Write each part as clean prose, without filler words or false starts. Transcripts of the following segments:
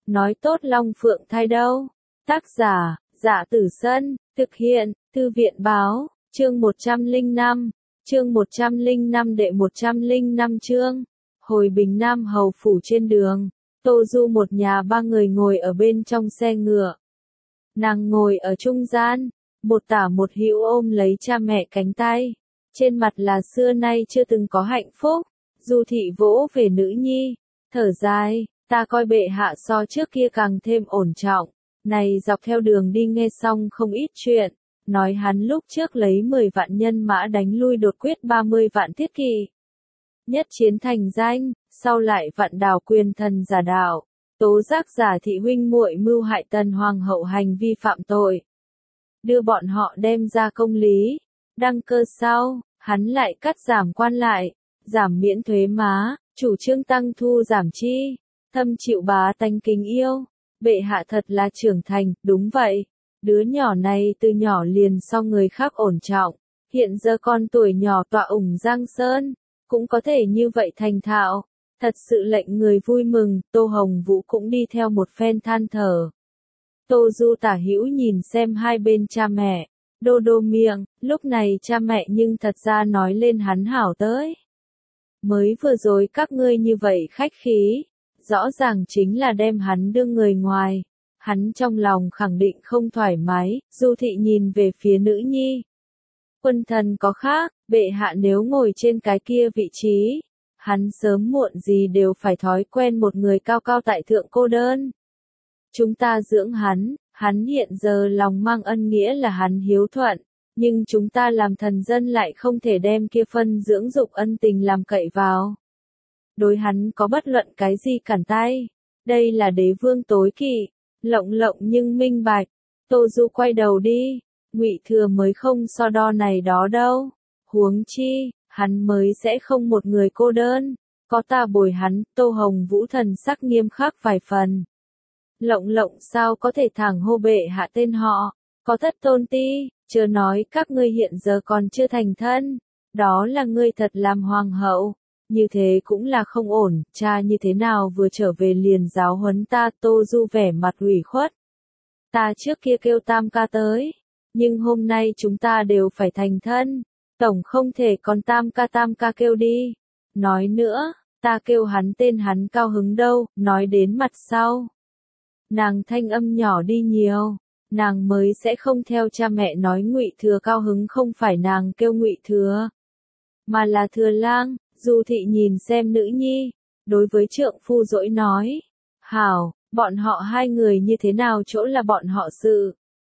nói tốt Long Phượng thai đâu. Tác giả, Dạ Tử Sân, thực hiện, Thư viện báo, chương 105 đệ 105 chương. Hồi Bình Nam hầu phủ trên đường, Tô Du một nhà ba người ngồi ở bên trong xe ngựa. Nàng ngồi ở trung gian, một tả một hữu ôm lấy cha mẹ cánh tay. Trên mặt là xưa nay chưa từng có hạnh phúc. Du Thị vỗ về nữ nhi, thở dài, ta coi bệ hạ so trước kia càng thêm ổn trọng. Này dọc theo đường đi nghe xong không ít chuyện, nói hắn lúc trước lấy 10 vạn nhân mã đánh lui đột quyết 30 vạn thiết kỵ. Nhất chiến thành danh, sau lại vạn đảo quyền thần giả đạo, tố giác giả thị huynh muội mưu hại tần hoàng hậu hành vi phạm tội. Đưa bọn họ đem ra công lý, đăng cơ sau, hắn lại cắt giảm quan lại, giảm miễn thuế má, chủ trương tăng thu giảm chi, thâm chịu bá tánh kính yêu. Bệ hạ thật là trưởng thành, đúng vậy. Đứa nhỏ này từ nhỏ liền so người khác ổn trọng, hiện giờ con tuổi nhỏ tọa ủng Giang Sơn, cũng có thể như vậy thành thạo, thật sự lệnh người vui mừng. Tô Hồng Vũ cũng đi theo một phen than thở. Tô Du tả hữu nhìn xem hai bên cha mẹ, đô đô miệng, lúc này cha mẹ nhưng thật ra nói lên hắn hảo tới. Mới vừa rồi các ngươi như vậy khách khí, rõ ràng chính là đem hắn đưa người ngoài. Hắn trong lòng khẳng định không thoải mái. Du Thị nhìn về phía nữ nhi. Quân thần có khác, bệ hạ nếu ngồi trên cái kia vị trí, hắn sớm muộn gì đều phải thói quen một người cao cao tại thượng cô đơn. Chúng ta dưỡng hắn, hắn hiện giờ lòng mang ân nghĩa là hắn hiếu thuận, nhưng chúng ta làm thần dân lại không thể đem kia phân dưỡng dục ân tình làm cậy vào. Đối hắn có bất luận cái gì cản tay, đây là đế vương tối kỵ. Lộng lộng nhưng minh bạch. Tô Du quay đầu đi, Ngụy Thừa mới không so đo này đó đâu. Huống chi, hắn mới sẽ không một người cô đơn, có ta bồi hắn. Tô Hồng Vũ thần sắc nghiêm khắc vài phần. Lộng lộng sao có thể thẳng hô bệ hạ tên họ, có thất tôn ti, chưa nói các ngươi hiện giờ còn chưa thành thân, đó là ngươi thật làm hoàng hậu. Như thế cũng là không ổn, cha như thế nào vừa trở về liền giáo huấn ta. Tô Du vẻ mặt ủy khuất. Ta trước kia kêu tam ca tới, nhưng hôm nay chúng ta đều phải thành thân, tổng không thể còn tam ca kêu đi. Nói nữa, ta kêu hắn tên hắn cao hứng đâu, nói đến mặt sau. Nàng thanh âm nhỏ đi nhiều, nàng mới sẽ không theo cha mẹ nói Ngụy Thừa cao hứng không phải nàng kêu Ngụy Thừa, mà là Thừa Lang. Du Thị nhìn xem nữ nhi, đối với trượng phu dỗi nói, hảo, bọn họ hai người như thế nào chỗ là bọn họ sự.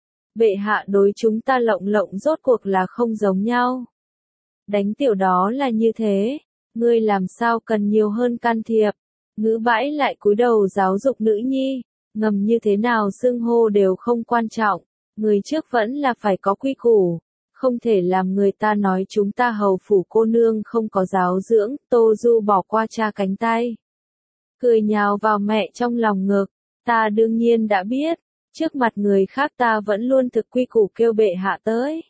Bệ hạ đối chúng ta lộng lộng rốt cuộc là không giống nhau. Đánh tiểu đó là như thế, ngươi làm sao cần nhiều hơn can thiệp. Ngữ bãi lại cúi đầu giáo dục nữ nhi, ngầm như thế nào xưng hô đều không quan trọng, người trước vẫn là phải có quy củ. Không thể làm người ta nói chúng ta hầu phủ cô nương không có giáo dưỡng. Tô Du bỏ qua cha cánh tay, cười nhào vào mẹ trong lòng ngực. Ta đương nhiên đã biết, trước mặt người khác ta vẫn luôn thực quy củ kêu bệ hạ tới.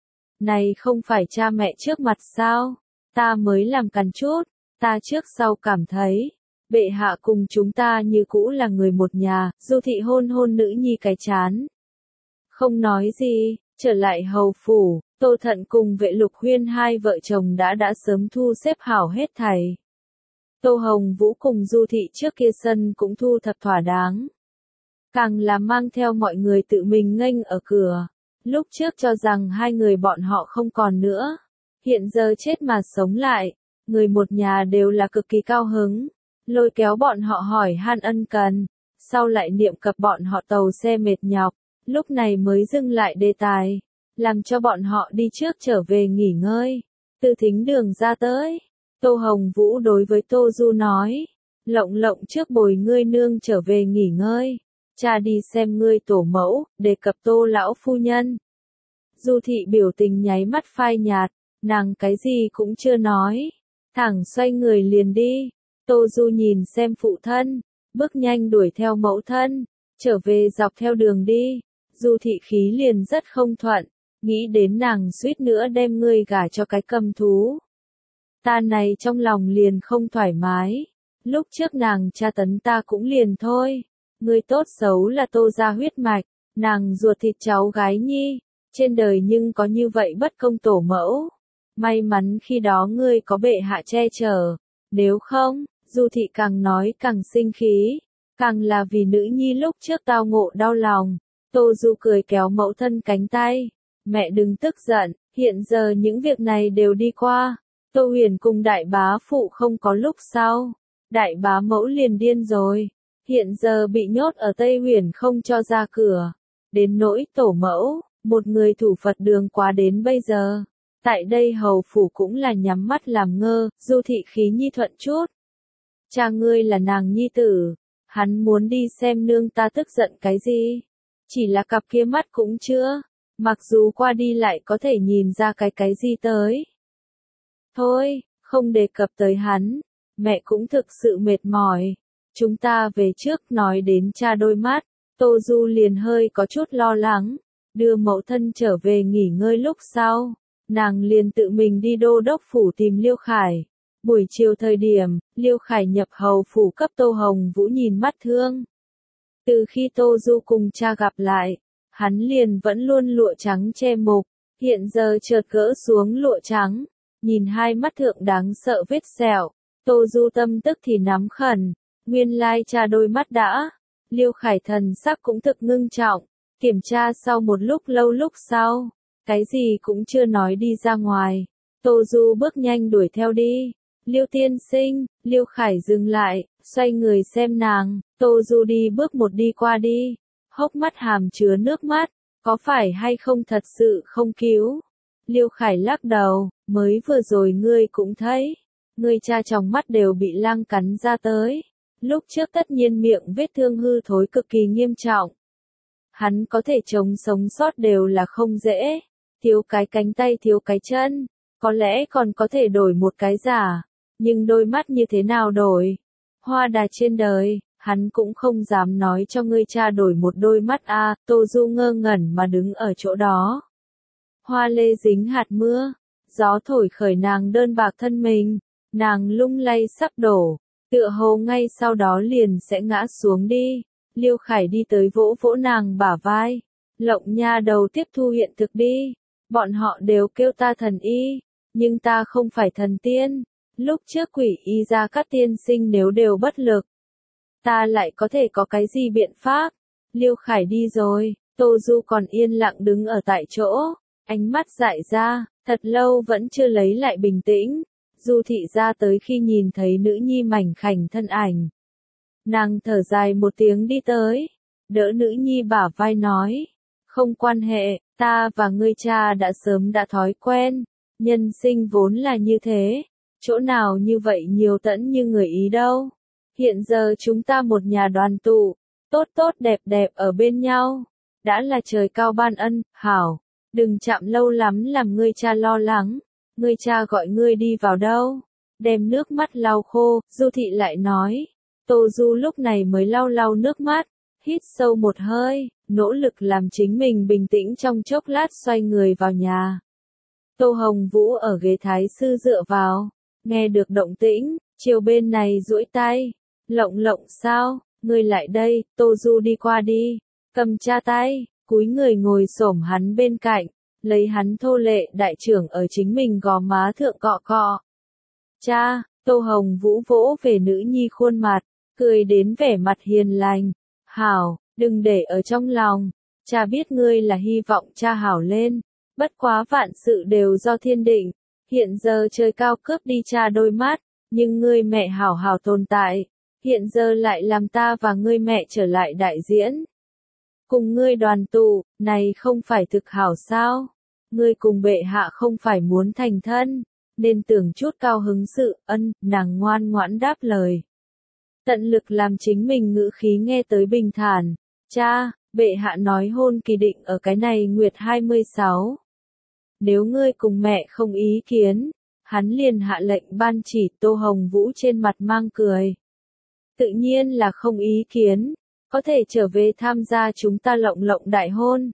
Này không phải cha mẹ trước mặt sao, ta mới làm cằn chút. Ta trước sau cảm thấy, bệ hạ cùng chúng ta như cũ là người một nhà. Du Thị hôn hôn nữ nhi cái chán, không nói gì. Trở lại hầu phủ, Tô Thận cùng Vệ Lục Huyên hai vợ chồng đã sớm thu xếp hảo hết thảy. Tô Hồng Vũ cùng Du Thị trước kia sân cũng thu thập thỏa đáng. Càng là mang theo mọi người tự mình nghênh ở cửa. Lúc trước cho rằng hai người bọn họ không còn nữa, hiện giờ chết mà sống lại, người một nhà đều là cực kỳ cao hứng, lôi kéo bọn họ hỏi han ân cần, sau lại niệm cập bọn họ tàu xe mệt nhọc. Lúc này mới dừng lại đề tài, làm cho bọn họ đi trước trở về nghỉ ngơi. Từ thính đường ra tới, Tô Hồng Vũ đối với Tô Du nói, lộng lộng trước bồi ngươi nương trở về nghỉ ngơi, cha đi xem ngươi tổ mẫu, đề cập Tô lão phu nhân. Du Thị biểu tình nháy mắt phai nhạt, nàng cái gì cũng chưa nói, thẳng xoay người liền đi. Tô Du nhìn xem phụ thân, bước nhanh đuổi theo mẫu thân, trở về dọc theo đường đi. Du Thị khí liền rất không thuận, nghĩ đến nàng suýt nữa đem ngươi gả cho cái cầm thú. Ta này trong lòng liền không thoải mái, lúc trước nàng tra tấn ta cũng liền thôi, Ngươi tốt xấu là Tô gia huyết mạch, nàng ruột thịt cháu gái nhi, trên đời nhưng có như vậy bất công tổ mẫu. May mắn khi đó ngươi có bệ hạ che chở, nếu không, Du thị càng nói càng sinh khí, càng là vì nữ nhi lúc trước tao ngộ đau lòng. Tô Du cười kéo mẫu thân cánh tay, mẹ đừng tức giận, hiện giờ những việc này đều đi qua. Tô Huyền cùng đại bá phụ không có lúc sau, đại bá mẫu liền điên rồi, hiện giờ bị nhốt ở Tây Huyền không cho ra cửa. Đến nỗi tổ mẫu, một người thủ Phật đường quá đến bây giờ, tại đây hầu phủ cũng là nhắm mắt làm ngơ. Du thị khí nhi thuận chút. Cha ngươi là nàng nhi tử, hắn muốn đi xem nương ta tức giận cái gì? Chỉ là cặp kia mắt cũng chưa, mặc dù qua đi lại có thể nhìn ra cái gì tới. Thôi, không đề cập tới hắn, mẹ cũng thực sự mệt mỏi. Chúng ta về trước. Nói đến cha đôi mắt, Tô Du liền hơi có chút lo lắng, đưa mẫu thân trở về nghỉ ngơi lúc sau, nàng liền tự mình đi đô đốc phủ tìm Liêu Khải. Buổi chiều thời điểm, Liêu Khải nhập hầu phủ cấp Tô Hồng Vũ nhìn mắt thương. Từ khi Tô Du cùng cha gặp lại, hắn liền vẫn luôn lụa trắng che mục, hiện giờ chợt gỡ xuống lụa trắng, nhìn hai mắt thượng đáng sợ vết sẹo, Tô Du tâm tức thì nắm khẩn, nguyên lai cha đôi mắt đã. Liêu Khải thần sắc cũng thực ngưng trọng, kiểm tra sau một lúc lâu lúc sau, cái gì cũng chưa nói đi ra ngoài. Tô Du bước nhanh đuổi theo đi. Liêu tiên sinh, Liêu Khải dừng lại, xoay người xem nàng. Tô Du đi bước một đi qua đi, hốc mắt hàm chứa nước mắt, có phải hay không thật sự không cứu? Liêu Khải lắc đầu, mới vừa rồi ngươi cũng thấy, ngươi cha trong mắt đều bị lang cắn ra tới. Lúc trước tất nhiên miệng vết thương hư thối cực kỳ nghiêm trọng. Hắn có thể chống sống sót đều là không dễ, thiếu cái cánh tay thiếu cái chân, có lẽ còn có thể đổi một cái giả, nhưng đôi mắt như thế nào đổi? Hoa đà trên đời, hắn cũng không dám nói cho ngươi cha đổi một đôi mắt a. Tô Du ngơ ngẩn mà đứng ở chỗ đó. Hoa lê dính hạt mưa, gió thổi khởi nàng đơn bạc thân mình, nàng lung lay sắp đổ, tựa hồ ngay sau đó liền sẽ ngã xuống đi. Liêu Khải đi tới vỗ vỗ nàng bả vai, Lộng nha đầu tiếp thu hiện thực đi, bọn họ đều kêu ta thần y, nhưng ta không phải thần tiên. Lúc trước Quỷ Y Gia Cát tiên sinh nếu đều bất lực, ta lại có thể có cái gì biện pháp? Liêu Khải đi rồi, Tô Du còn yên lặng đứng ở tại chỗ, ánh mắt dại ra, thật lâu vẫn chưa lấy lại bình tĩnh. Du thị ra tới khi nhìn thấy nữ nhi mảnh khảnh thân ảnh. Nàng thở dài một tiếng đi tới, đỡ nữ nhi bả vai nói, không quan hệ, ta và ngươi cha đã sớm đã thói quen, nhân sinh vốn là như thế, chỗ nào như vậy nhiều tẫn như người Ý đâu. Hiện giờ chúng ta một nhà đoàn tụ, tốt tốt đẹp đẹp ở bên nhau, đã là trời cao ban ân. Hảo, đừng chạm lâu lắm làm ngươi cha lo lắng, ngươi cha gọi ngươi đi vào đâu, đem nước mắt lau khô. Du thị lại nói. Tô Du lúc này mới lau lau nước mắt, hít sâu một hơi, nỗ lực làm chính mình bình tĩnh trong chốc lát xoay người vào nhà. Tô Hồng Vũ ở ghế thái sư dựa vào, nghe được động tĩnh, chiều bên này duỗi tay, Lộng Lộng sao, ngươi lại đây. Tô Du đi qua đi, cầm cha tay, cúi người ngồi xổm hắn bên cạnh, lấy hắn thô lệ đại trưởng ở chính mình gò má thượng cọ cọ. Cha, Tô Hồng Vũ vỗ về nữ nhi khuôn mặt, cười đến vẻ mặt hiền lành. Hảo, đừng để ở trong lòng, cha biết ngươi là hy vọng cha hảo lên, bất quá vạn sự đều do thiên định, hiện giờ trời cao cướp đi cha đôi mắt, nhưng ngươi mẹ hảo hảo tồn tại, hiện giờ lại làm ta và ngươi mẹ trở lại đại diễn. Cùng ngươi đoàn tụ, này không phải thực hảo sao? Ngươi cùng bệ hạ không phải muốn thành thân, nên tưởng chút cao hứng sự. Ân, nàng ngoan ngoãn đáp lời. Tận lực làm chính mình ngữ khí nghe tới bình thản. Cha, bệ hạ nói hôn kỳ định ở cái này nguyệt 26. Nếu ngươi cùng mẹ không ý kiến, hắn liền hạ lệnh ban chỉ. Tô Hồng Vũ trên mặt mang cười. Tự nhiên là không ý kiến, có thể trở về tham gia chúng ta Lộng Lộng đại hôn.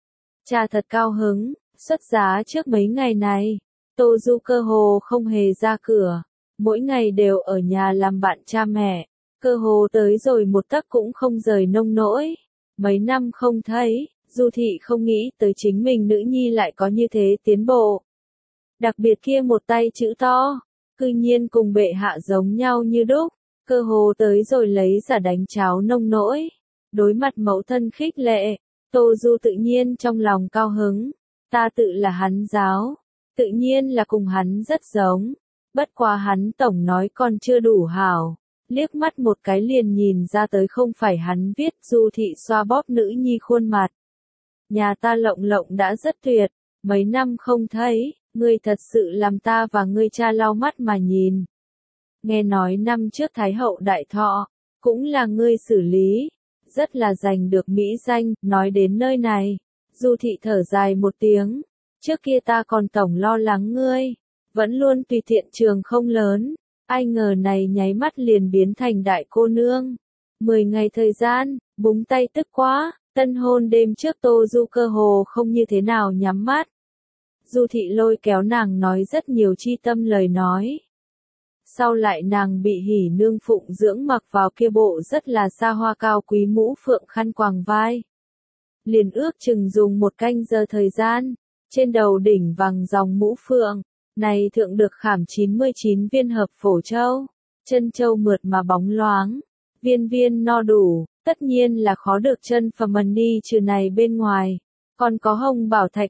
Cha thật cao hứng, xuất giá trước mấy ngày này, Tô Du cơ hồ không hề ra cửa, mỗi ngày đều ở nhà làm bạn cha mẹ. cơ hồ tới rồi một tấc cũng không rời nông nỗi. Mấy năm không thấy, Du Thị không nghĩ tới chính mình nữ nhi lại có như thế tiến bộ. Đặc biệt kia một tay chữ to, cư nhiên cùng bệ hạ giống nhau như đúc, cơ hồ tới rồi lấy giả đánh cháo nông nỗi. Đối mặt mẫu thân khích lệ, Tô Du tự nhiên trong lòng cao hứng, ta tự là hắn giáo, tự nhiên là cùng hắn rất giống, bất quá hắn tổng nói còn chưa đủ hảo, liếc mắt một cái liền nhìn ra tới không phải hắn viết. Du Thị xoa bóp nữ nhi khuôn mặt. Nhà ta Lộng Lộng đã rất tuyệt, mấy năm không thấy, ngươi thật sự làm ta và ngươi cha lau mắt mà nhìn. Nghe nói năm trước Thái hậu đại thọ, cũng là ngươi xử lý, rất là giành được mỹ danh. Nói đến nơi này, Du Thị thở dài một tiếng, trước kia ta còn tổng lo lắng ngươi, vẫn luôn tùy tiện trường không lớn, ai ngờ này nháy mắt liền biến thành đại cô nương. 10 ngày thời gian, búng tay tức quá, tân hôn đêm trước Tô Du cơ hồ không như thế nào nhắm mắt. Du Thị lôi kéo nàng nói rất nhiều chi tâm lời nói. Sau lại nàng bị Hỉ Nương phụng dưỡng mặc vào kia bộ rất là xa hoa cao quý mũ phượng khăn quàng vai. Liền ước chừng dùng 1 canh giờ thời gian, trên đầu đỉnh vàng dòng mũ phượng, này thượng được khảm 99 viên hợp phổ châu, chân châu mượt mà bóng loáng, viên viên no đủ, tất nhiên là khó được chân phẩm money trừ này bên ngoài. Còn có hồng bảo thạch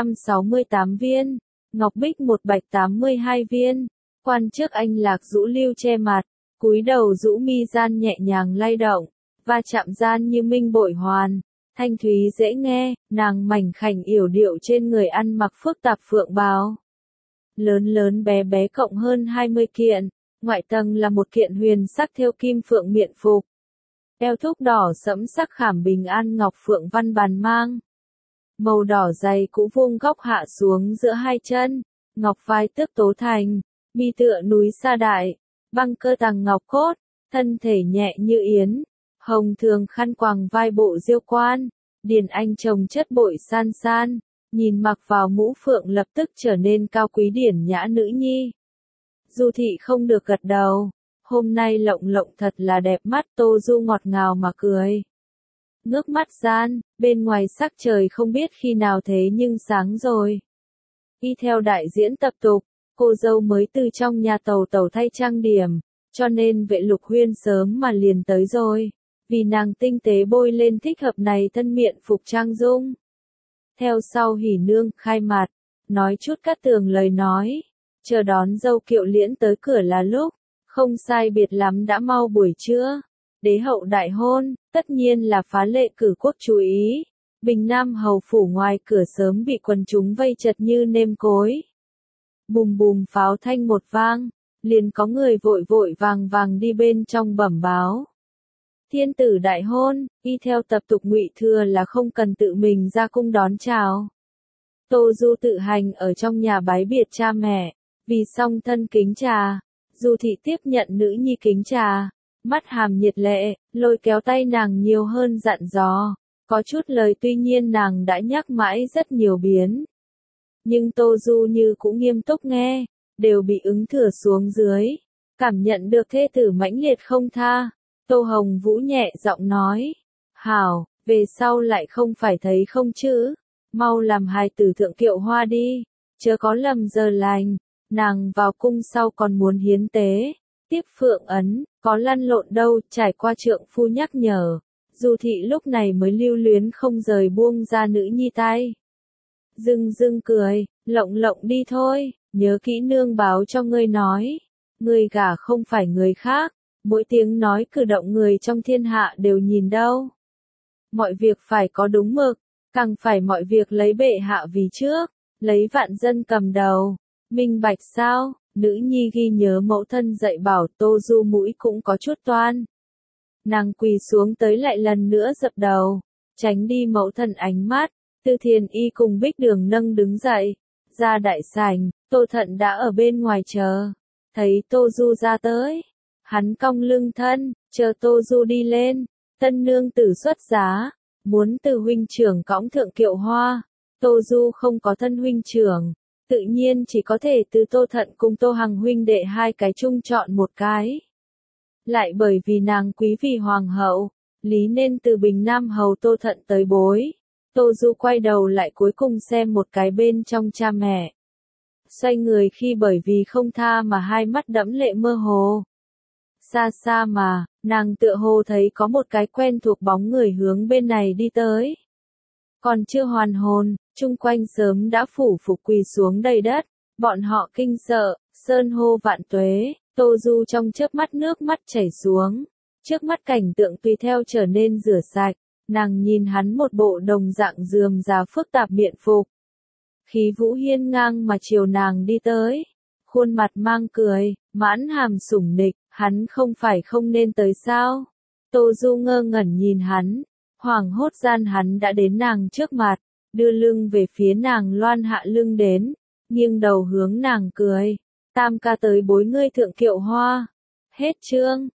168 viên, ngọc bích một bạch 82 viên. Quan trước anh lạc rũ lưu che mặt, cúi đầu rũ mi gian nhẹ nhàng lay động, va chạm gian như minh bội hoàn, thanh thúy dễ nghe. Nàng mảnh khảnh yểu điệu trên người ăn mặc phức tạp phượng bào, lớn lớn bé bé cộng hơn 20 kiện, ngoại tầng là một kiện huyền sắc thêu kim phượng miện phục, eo thúc đỏ sẫm sắc khảm bình an ngọc phượng văn bàn mang, màu đỏ dày cũ vuông góc hạ xuống giữa hai chân, ngọc vai tước tố thành, mi tựa núi sa đại, băng cơ tàng ngọc cốt, thân thể nhẹ như yến, hồng thường khăn quàng vai bộ diêu quan, điền anh chồng chất bội san san, nhìn mặc vào mũ phượng lập tức trở nên cao quý điển nhã nữ nhi. Du Thị không được gật đầu, hôm nay Lộng Lộng thật là đẹp mắt. Tô Du ngọt ngào mà cười. Ngước mắt gian, bên ngoài sắc trời không biết khi nào thế nhưng sáng rồi. Y theo đại diễn tập tục, cô dâu mới từ trong nhà tàu thay trang điểm, cho nên Vệ Lục Huyên sớm mà liền tới rồi, vì nàng tinh tế bôi lên thích hợp này thân miện phục trang dung. Theo sau Hỉ Nương khai mặt, nói chút cát tường lời nói, chờ đón dâu Kiệu Liễn tới cửa là lúc, không sai biệt lắm đã mau buổi trưa. Đế hậu đại hôn, tất nhiên là phá lệ cử quốc chú ý. Bình Nam hầu phủ ngoài cửa sớm bị quần chúng vây chật như nêm cối. Bùm bùm pháo thanh một vang, liền có người vội vội vàng vàng đi bên trong bẩm báo. Thiên tử đại hôn, y theo tập tục Ngụy Thừa là không cần tự mình ra cung đón chào. Tô Du tự hành ở trong nhà bái biệt cha mẹ, vì song thân kính trà. Du Thị tiếp nhận nữ nhi kính trà, mắt hàm nhiệt lệ, lôi kéo tay nàng nhiều hơn dặn dò. Có chút lời tuy nhiên nàng đã nhắc mãi rất nhiều biến. Nhưng Tô Du như cũng nghiêm túc nghe, đều bị ứng thừa xuống dưới. Cảm nhận được thê tử mãnh liệt không tha. Tô Hồng Vũ nhẹ giọng nói. Hảo, về sau lại không phải thấy không chứ. Mau làm hài tử thượng kiệu hoa đi, chớ có lầm giờ lành. Nàng vào cung sau còn muốn hiến tế, tiếp phượng ấn, có lăn lộn đâu. Trải qua trượng phu nhắc nhở, Du Thị lúc này mới lưu luyến không rời buông ra nữ nhi tay. Dưng dưng cười, Lộng Lộng đi thôi, nhớ kỹ nương báo cho ngươi nói. Ngươi gả không phải người khác, mỗi tiếng nói cử động người trong thiên hạ đều nhìn đâu. Mọi việc phải có đúng mực, càng phải mọi việc lấy bệ hạ vì trước, lấy vạn dân cầm đầu. Minh bạch sao? Nữ nhi ghi nhớ mẫu thân dạy bảo. Tô Du mũi cũng có chút toan. Nàng quỳ xuống tới lại lần nữa dập đầu, tránh đi mẫu thân ánh mắt. Tư Thiền Y cùng Bích Đường nâng đứng dậy, ra đại sảnh. Tô Thận đã ở bên ngoài chờ, thấy Tô Du ra tới, hắn cong lưng thân, chờ Tô Du đi lên. Tân nương tử xuất giá, muốn từ huynh trưởng cõng thượng kiệu hoa. Tô Du không có thân huynh trưởng, tự nhiên chỉ có thể từ Tô Thận cùng Tô Hằng huynh đệ hai cái chung chọn một cái. lại bởi vì nàng quý vì hoàng hậu, lý nên từ Bình Nam hầu Tô Thận tới bối. Tô Du quay đầu lại cuối cùng xem một cái bên trong cha mẹ. Xoay người khi bởi vì không tha mà hai mắt đẫm lệ mơ hồ. Xa xa mà, nàng tựa hồ thấy có một cái quen thuộc bóng người hướng bên này đi tới. Còn chưa hoàn hồn, chung quanh sớm đã phủ phục quỳ xuống đầy đất, bọn họ kinh sợ, sơn hô vạn tuế, Tô Du trong chớp mắt nước mắt chảy xuống, trước mắt cảnh tượng tùy theo trở nên rửa sạch, nàng nhìn hắn một bộ đồng dạng rườm rà phức tạp biện phục. Khí vũ hiên ngang mà chiều nàng đi tới, khuôn mặt mang cười, mãn hàm sủng nịch, hắn không phải không nên tới sao? Tô Du ngơ ngẩn nhìn hắn, hoảng hốt gian hắn đã đến nàng trước mặt, đưa lưng về phía nàng loan hạ lưng đến, nghiêng đầu hướng nàng cười, tam ca tới bối ngươi thượng kiệu hoa. Hết chương.